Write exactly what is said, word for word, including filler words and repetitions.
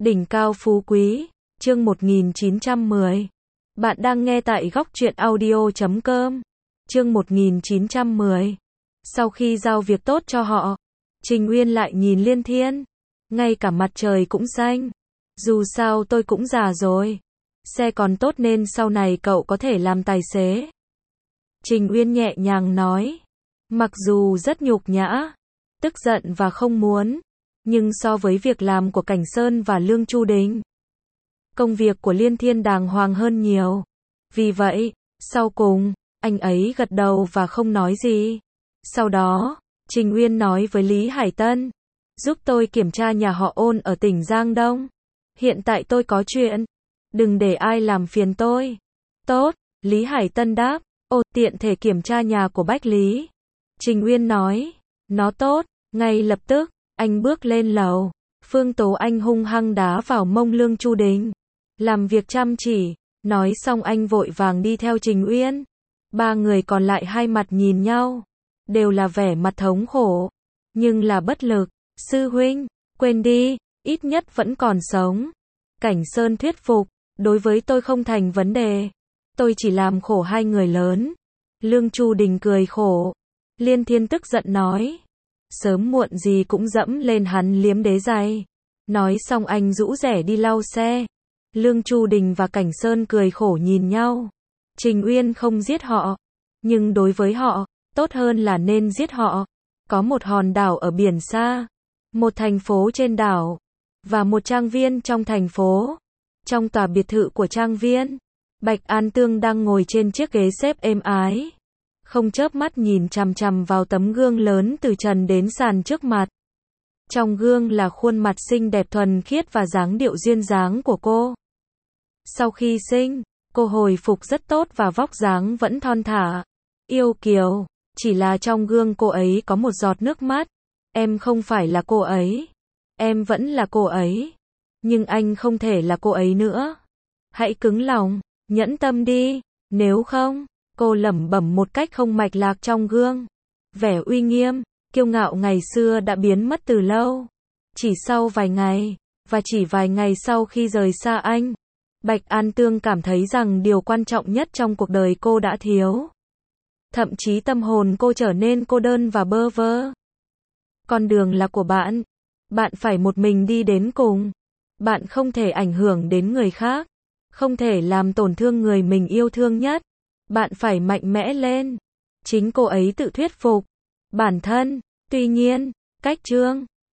Đỉnh cao phú quý, chương một nghìn chín trăm mười. Bạn đang nghe tại góc truyện audio chấm com. Chương một nghìn chín trăm mười. Sau khi giao việc tốt cho họ, Trình Uyên lại nhìn Liên Thiên. Ngay cả mặt trời cũng xanh. Dù sao tôi cũng già rồi. Xe còn tốt nên sau này cậu có thể làm tài xế. Trình Uyên nhẹ nhàng nói. Mặc dù rất nhục nhã, tức giận và không muốn, nhưng so với việc làm của Cảnh Sơn và Lương Chu Đình, công việc của Liên Thiên đàng hoàng hơn nhiều. Vì vậy, sau cùng, anh ấy gật đầu và không nói gì. Sau đó, Trình Uyên nói với Lý Hải Tân, giúp tôi kiểm tra nhà họ Ôn ở tỉnh Giang Đông. Hiện tại tôi có chuyện, đừng để ai làm phiền tôi. Tốt, Lý Hải Tân đáp, ồ, tiện thể kiểm tra nhà của Bách Lý. Trình Uyên nói, nó tốt. Ngay lập tức, anh bước lên lầu. Phương Tố Anh hung hăng đá vào mông Lương Chu Đình. Làm việc chăm chỉ. Nói xong anh vội vàng đi theo Trình Uyên. Ba người còn lại hai mặt nhìn nhau. Đều là vẻ mặt thống khổ. Nhưng là bất lực. Sư huynh, quên đi, ít nhất vẫn còn sống. Cảnh Sơn thuyết phục, đối với tôi không thành vấn đề. Tôi chỉ làm khổ hai người lớn. Lương Chu Đình cười khổ. Liên Thiên tức giận nói. Sớm muộn gì cũng dẫm lên hắn liếm đế giày. Nói xong anh rũ rẻ đi lau xe. Lương Chu Đình và Cảnh Sơn cười khổ nhìn nhau. Trình Uyên không giết họ. Nhưng đối với họ, tốt hơn là nên giết họ. Có một hòn đảo ở biển xa. Một thành phố trên đảo. Và một trang viên trong thành phố. Trong tòa biệt thự của trang viên, Bạch An Tương đang ngồi trên chiếc ghế xếp êm ái. Không chớp mắt nhìn chằm chằm vào tấm gương lớn từ trần đến sàn trước mặt. Trong gương là khuôn mặt xinh đẹp thuần khiết và dáng điệu duyên dáng của cô. Sau khi sinh, cô hồi phục rất tốt và vóc dáng vẫn thon thả, yêu kiều. Chỉ là trong gương cô ấy có một giọt nước mắt. Em không phải là cô ấy. Em vẫn là cô ấy. Nhưng anh không thể là cô ấy nữa. Hãy cứng lòng, nhẫn tâm đi. Nếu không, cô lẩm bẩm một cách không mạch lạc trong gương. Vẻ uy nghiêm, kiêu ngạo ngày xưa đã biến mất từ lâu. Chỉ sau vài ngày, và chỉ vài ngày sau khi rời xa anh, Bạch An Tương cảm thấy rằng điều quan trọng nhất trong cuộc đời cô đã thiếu. Thậm chí tâm hồn cô trở nên cô đơn và bơ vơ. Con đường là của bạn. Bạn phải một mình đi đến cùng. Bạn không thể ảnh hưởng đến người khác. Không thể làm tổn thương người mình yêu thương nhất. Bạn phải mạnh mẽ lên. Chính cô ấy tự thuyết phục bản thân. Tuy nhiên, cách chương